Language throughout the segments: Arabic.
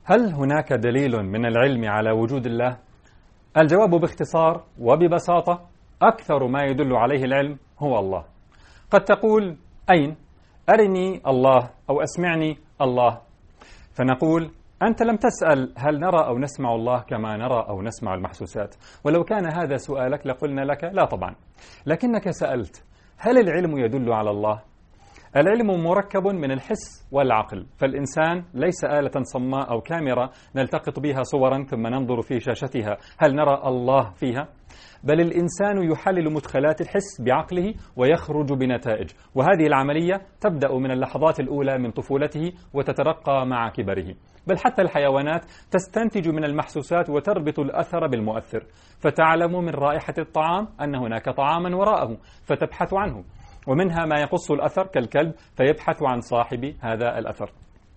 هل هناك دليل من العلم على وجود الله؟ الجواب باختصار وببساطة: أكثر ما يدل عليه العلم هو الله. قد تقول: أين؟ أرني الله أو أسمعني الله. فنقول: أنت لم تسأل هل نرى أو نسمع الله كما نرى أو نسمع المحسوسات، ولو كان هذا سؤالك لقلنا لك لا طبعا. لكنك سألت: هل العلم يدل على الله؟ العلم مركب من الحس والعقل، فالإنسان ليس آلة صماء أو كاميرا نلتقط بها صورا ثم ننظر في شاشتها هل نرى الله فيها، بل الإنسان يحلل مدخلات الحس بعقله ويخرج بنتائج، وهذه العملية تبدأ من اللحظات الأولى من طفولته وتترقى مع كبره. بل حتى الحيوانات تستنتج من المحسوسات وتربط الأثر بالمؤثر، فتعلم من رائحة الطعام أن هناك طعاما وراءه فتبحث عنه، ومنها ما يقص الأثر كالكلب فيبحث عن صاحب هذا الأثر.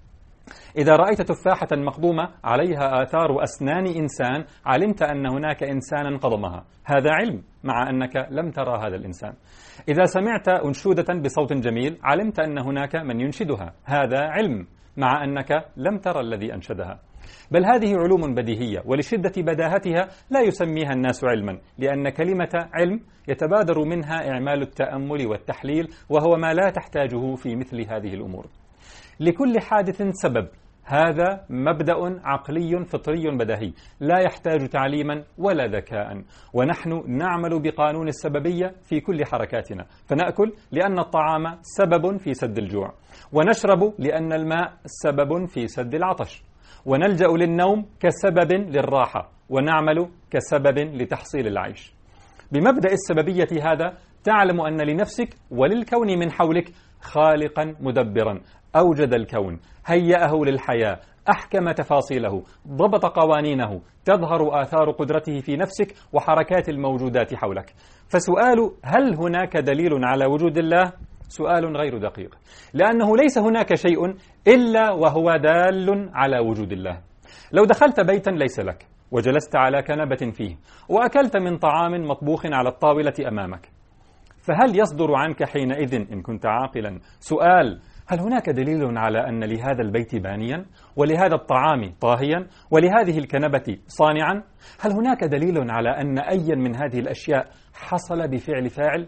إذا رأيت تفاحة مقضومة عليها آثار أسنان إنسان علمت أن هناك إنسانا قضمها، هذا علم مع أنك لم ترى هذا الإنسان. إذا سمعت أنشودة بصوت جميل علمت أن هناك من ينشدها، هذا علم مع أنك لم ترى الذي أنشدها. بل هذه علوم بديهية، ولشدة بداهتها لا يسميها الناس علما، لأن كلمة علم يتبادر منها إعمال التأمل والتحليل، وهو ما لا تحتاجه في مثل هذه الأمور. لكل حادث سبب، هذا مبدأ عقلي فطري بديهي لا يحتاج تعليما ولا ذكاء، ونحن نعمل بقانون السببية في كل حركاتنا، فنأكل لأن الطعام سبب في سد الجوع، ونشرب لأن الماء سبب في سد العطش، ونلجأ للنوم كسبب للراحة، ونعمل كسبب لتحصيل العيش. بمبدأ السببية هذا تعلم أن لنفسك وللكون من حولك خالقا مدبرا أوجد الكون، هيأه للحياة، أحكم تفاصيله، ضبط قوانينه، تظهر آثار قدرته في نفسك وحركات الموجودات حولك. فسؤال هل هناك دليل على وجود الله سؤال غير دقيق، لأنه ليس هناك شيء إلا وهو دال على وجود الله. لو دخلت بيتا ليس لك وجلست على كنبة فيه وأكلت من طعام مطبوخ على الطاولة أمامك، فهل يصدر عنك حينئذ إن كنت عاقلا سؤال: هل هناك دليل على أن لهذا البيت بانيا، ولهذا الطعام طاهيا، ولهذه الكنبة صانعا؟ هل هناك دليل على أن أيا من هذه الأشياء حصل بفعل فاعل؟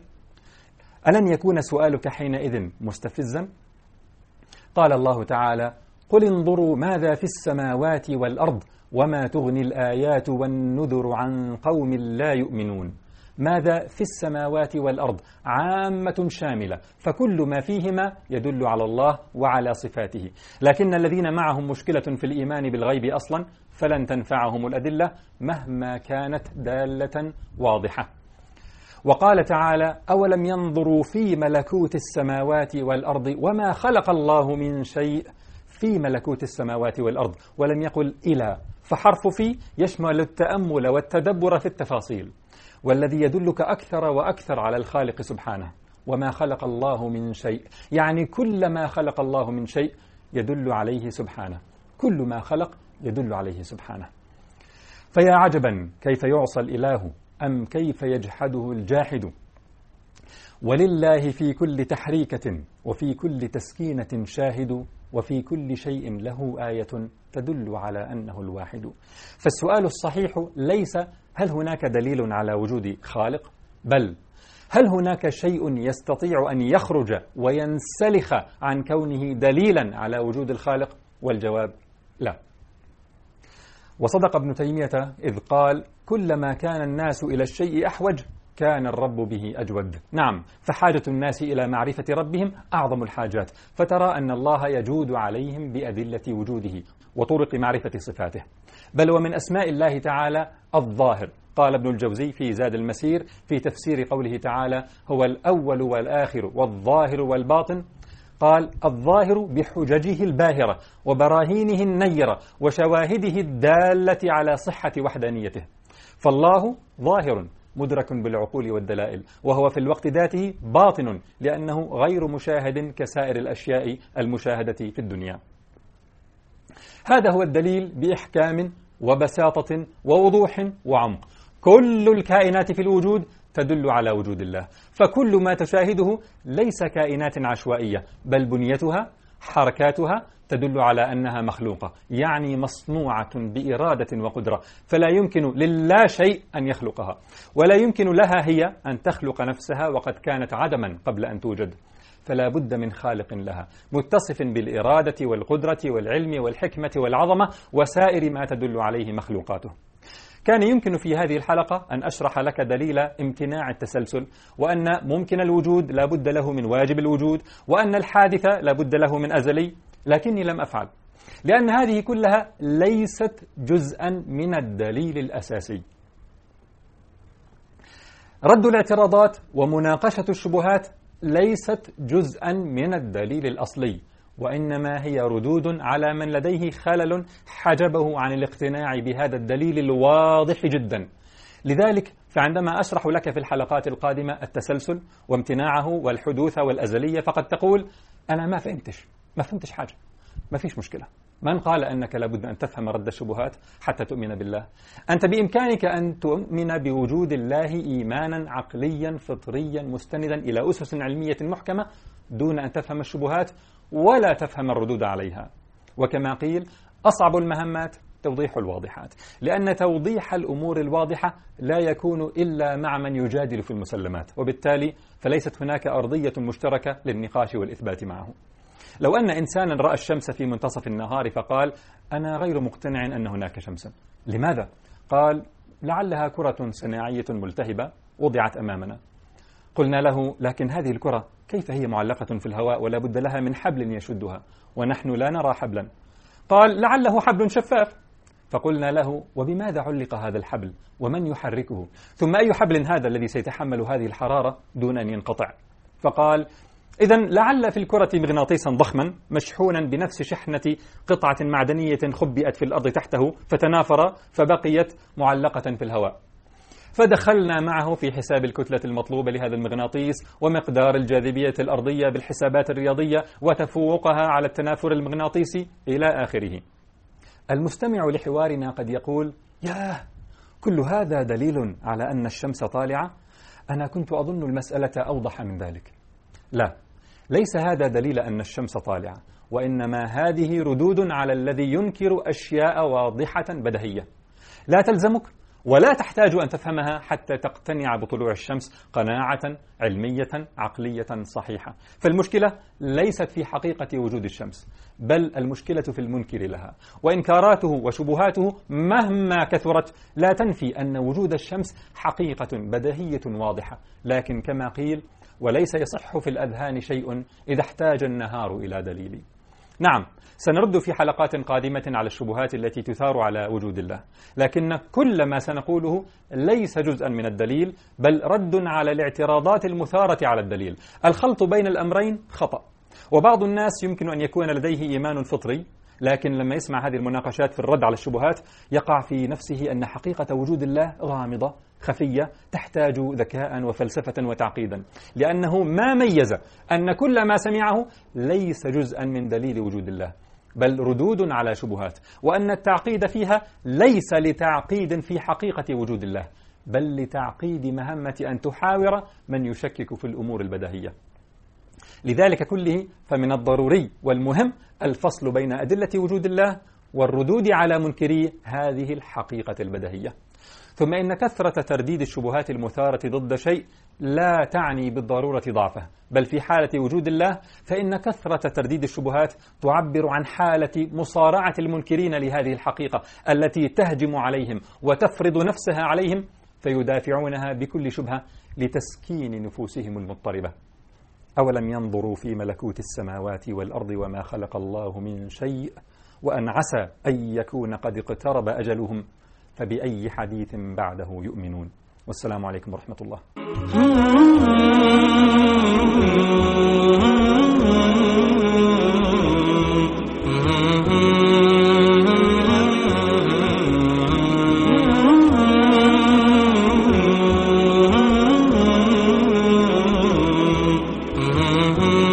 ألن يكون سؤالك حينئذ مستفزا؟ قال الله تعالى: قل انظروا ماذا في السماوات والأرض وما تغني الآيات والنذر عن قوم لا يؤمنون. ماذا في السماوات والأرض عامة شاملة، فكل ما فيهما يدل على الله وعلى صفاته، لكن الذين معهم مشكلة في الإيمان بالغيب أصلا فلن تنفعهم الأدلة مهما كانت دالة واضحة. وقال تعالى: أولم ينظروا في ملكوت السماوات والأرض وما خلق الله من شيء في ملكوت السماوات والأرض، ولم يقل إلى، فحرف في يشمل التأمل والتدبر في التفاصيل. والذي يدلك أكثر وأكثر على الخالق سبحانه، وما خلق الله من شيء، يعني كل ما خلق الله من شيء يدل عليه سبحانه، كل ما خلق يدل عليه سبحانه. فيا عجبا كيف يعصى الإله أم كيف يجحده الجاحد، ولله في كل تحريكة وفي كل تسكينة شاهد، وفي كل شيء له آية تدل على أنه الواحد. فالسؤال الصحيح ليس هل هناك دليل على وجود خالق، بل هل هناك شيء يستطيع أن يخرج وينسلخ عن كونه دليلا على وجود الخالق؟ والجواب لا. وصدق ابن تيمية إذ قال: كلما كان الناس إلى الشيء أحوج كان الرب به أجود. نعم، فحاجة الناس إلى معرفة ربهم أعظم الحاجات، فترى أن الله يجود عليهم بأدلة وجوده وطرق معرفة صفاته. بل ومن أسماء الله تعالى الظاهر. قال ابن الجوزي في زاد المسير في تفسير قوله تعالى: هو الأول والآخر والظاهر والباطن، قال: الظاهر بحججه الباهرة وبراهينه النيرة وشواهده الدالة على صحة وحدانيته. فالله ظاهر مدرك بالعقول والدلائل، وهو في الوقت ذاته باطن لأنه غير مشاهد كسائر الأشياء المشاهدة في الدنيا. هذا هو الدليل بإحكام وبساطة ووضوح وعمق. كل الكائنات في الوجود تدل على وجود الله، فكل ما تشاهده ليس كائنات عشوائية، بل بنيتها، حركاتها تدل على أنها مخلوقة، يعني مصنوعة بإرادة وقدرة، فلا يمكن للا شيء أن يخلقها، ولا يمكن لها هي أن تخلق نفسها وقد كانت عدما قبل أن توجد، فلا بد من خالق لها متصف بالإرادة والقدرة والعلم والحكمة والعظمة وسائر ما تدل عليه مخلوقاته. كان يمكن في هذه الحلقة أن أشرح لك دليل امتناع التسلسل، وأن ممكن الوجود لا بد له من واجب الوجود، وأن الحادث لا بد له من أزلي، لكني لم أفعل، لأن هذه كلها ليست جزءا من الدليل الأساسي. رد الاعتراضات ومناقشة الشبهات ليست جزءا من الدليل الأصلي، وإنما هي ردود على من لديه خلل حجبه عن الاقتناع بهذا الدليل الواضح جدا. لذلك فعندما أشرح لك في الحلقات القادمة التسلسل وامتناعه والحدوث والأزلية، فقد تقول أنا ما فهمتش حاجة. ما فيش مشكلة. من قال أنك لابد أن تفهم رد الشبهات حتى تؤمن بالله؟ أنت بإمكانك أن تؤمن بوجود الله إيمانا عقليا فطريا مستندا إلى أسس علمية محكمة دون أن تفهم الشبهات ولا تفهم الردود عليها. وكما قيل أصعب المهمات توضيح الواضحات، لأن توضيح الأمور الواضحة لا يكون إلا مع من يجادل في المسلمات، وبالتالي فليست هناك أرضية مشتركة للنقاش والإثبات معه. لو أن إنسانا رأى الشمس في منتصف النهار فقال أنا غير مقتنع أن هناك شمسا، لماذا؟ قال لعلها كرة صناعية ملتهبة وضعت أمامنا. قلنا له لكن هذه الكرة كيف هي معلقة في الهواء ولا بد لها من حبل يشدها ونحن لا نرى حبلا؟ قال لعله حبل شفاف. فقلنا له وبماذا علق هذا الحبل ومن يحركه؟ ثم أي حبل هذا الذي سيتحمل هذه الحرارة دون أن ينقطع؟ فقال إذن لعل في الكرة مغناطيسا ضخما مشحونا بنفس شحنة قطعة معدنية خبئت في الأرض تحته فتنافر فبقيت معلقة في الهواء. فدخلنا معه في حساب الكتلة المطلوبة لهذا المغناطيس ومقدار الجاذبية الأرضية بالحسابات الرياضية وتفوقها على التنافر المغناطيسي إلى آخره. المستمع لحوارنا قد يقول ياه، كل هذا دليل على أن الشمس طالعة؟ أنا كنت أظن المسألة أوضح من ذلك. لا، ليس هذا دليل أن الشمس طالعة، وإنما هذه ردود على الذي ينكر أشياء واضحة بديهية لا تلزمك ولا تحتاج أن تفهمها حتى تقتنع بطلوع الشمس قناعة علمية عقلية صحيحة. فالمشكلة ليست في حقيقة وجود الشمس، بل المشكلة في المنكر لها، وإنكاراته وشبهاته مهما كثرت لا تنفي أن وجود الشمس حقيقة بديهية واضحة، لكن كما قيل وليس يصح في الأذهان شيء إذا احتاج النهار إلى دليل. نعم، سنرد في حلقات قادمة على الشبهات التي تثار على وجود الله، لكن كل ما سنقوله ليس جزءا من الدليل، بل رد على الاعتراضات المثارة على الدليل. الخلط بين الأمرين خطأ، وبعض الناس يمكن أن يكون لديه إيمان فطري، لكن لما يسمع هذه المناقشات في الرد على الشبهات يقع في نفسه أن حقيقة وجود الله غامضة خفية تحتاج ذكاء وفلسفة وتعقيدا، لأنه ما ميز أن كل ما سمعه ليس جزءا من دليل وجود الله، بل ردود على شبهات، وأن التعقيد فيها ليس لتعقيد في حقيقة وجود الله، بل لتعقيد مهمة أن تحاور من يشكك في الأمور البديهية. لذلك كله فمن الضروري والمهم الفصل بين أدلة وجود الله والردود على منكري هذه الحقيقة البديهية. ثم إن كثرة ترديد الشبهات المثارة ضد شيء لا تعني بالضرورة ضعفه، بل في حالة وجود الله فإن كثرة ترديد الشبهات تعبر عن حالة مصارعة المنكرين لهذه الحقيقة التي تهجم عليهم وتفرض نفسها عليهم، فيدافعونها بكل شبهة لتسكين نفوسهم المضطربة. أولم ينظروا في ملكوت السماوات والأرض وما خلق الله من شيء وأن عسى أن يكون قد اقترب أجلهم فبأي حديث بعده يؤمنون. والسلام عليكم ورحمة الله.